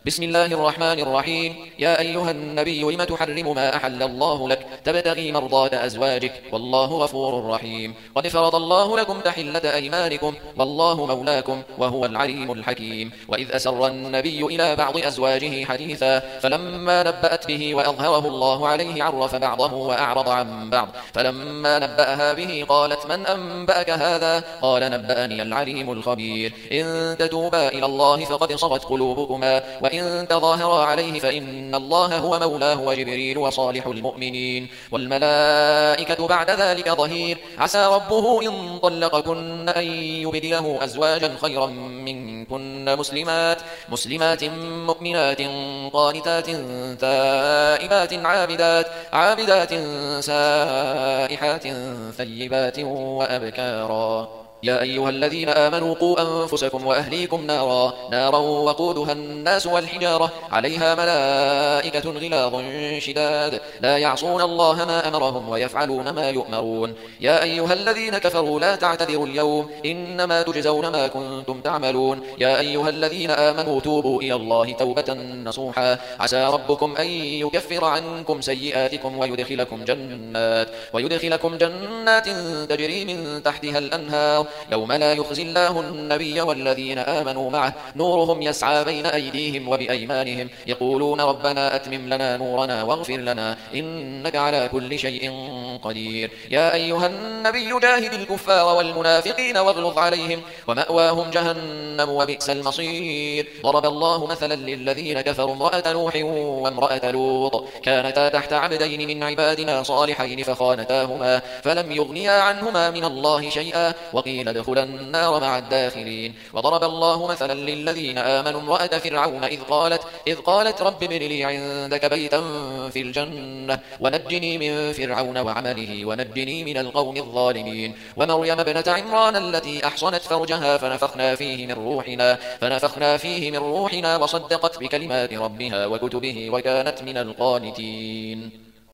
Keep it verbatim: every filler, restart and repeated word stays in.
بسم الله الرحمن الرحيم. يا أيها النبي لم تحرم ما أحل الله لك تبتغي مرضات أزواجك والله غفور رحيم. قد فرض الله لكم تحلة أيمانكم والله مولاكم وهو العليم الحكيم. وإذ أسر النبي إلى بعض أزواجه حديثا فلما نبأت به وأظهره الله عليه عرف بعضه وأعرض عن بعض، فلما نبأها به قالت من أنبأك هذا؟ قال نبأني العليم الخبير. إن تتوبا إلى الله فقد صغت قلوبكما وإن تظاهرا عليه فإن الله هو مولاه وجبريل وصالح المؤمنين والملائكة بعد ذلك ظهير. عسى ربه إن طلقكن أن يبدله أزواجا خيرا منكن مسلمات مسلمات مؤمنات قانتات تائبات عابدات عابدات سائحات ثيبات وأبكارا. يا أيها الذين آمنوا قوا أنفسكم وأهليكم نارا نارا وقودها الناس والحجارة عليها ملائكة غلاظ شداد لا يعصون الله ما أمرهم ويفعلون ما يؤمرون. يا أيها الذين كفروا لا تعتذروا اليوم إنما تجزون ما كنتم تعملون. يا أيها الذين آمنوا توبوا إلى الله توبة نصوحا عسى ربكم أن يكفر عنكم سيئاتكم ويدخلكم جنات ويدخلكم جنات تجري من تحتها الأنهار يوم لا يخزي الله النبي والذين آمنوا معه نورهم يسعى بين أيديهم وبأيمانهم يقولون ربنا أتمم لنا نورنا واغفر لنا إنك على كل شيء قدير. يا أيها النبي جاهد الكفار والمنافقين واغلظ عليهم ومأواهم جهنم وبئس المصير. ضرب الله مثلا للذين كفروا امرأة نوح وامرأة لوط كانتا تحت عبدين من عبادنا صالحين فخانتاهما فلم يغنيا عنهما من الله شيئا وقيل ادخلا النار مع الداخلين. وضرب الله مثلا للذين آمنوا امرأة فرعون إذ قالت إذ قالت رب ابن لي عندك بيتا في الجنة ونجني من فرعون وعمله ونجني من القوم الظالمين. ومريم ابنة عمران التي أحصنت فرجها فنفخنا فيه من روحنا فنفخنا فيه من روحنا وصدقت بكلمات ربها وكتبه وكانت من القانتين.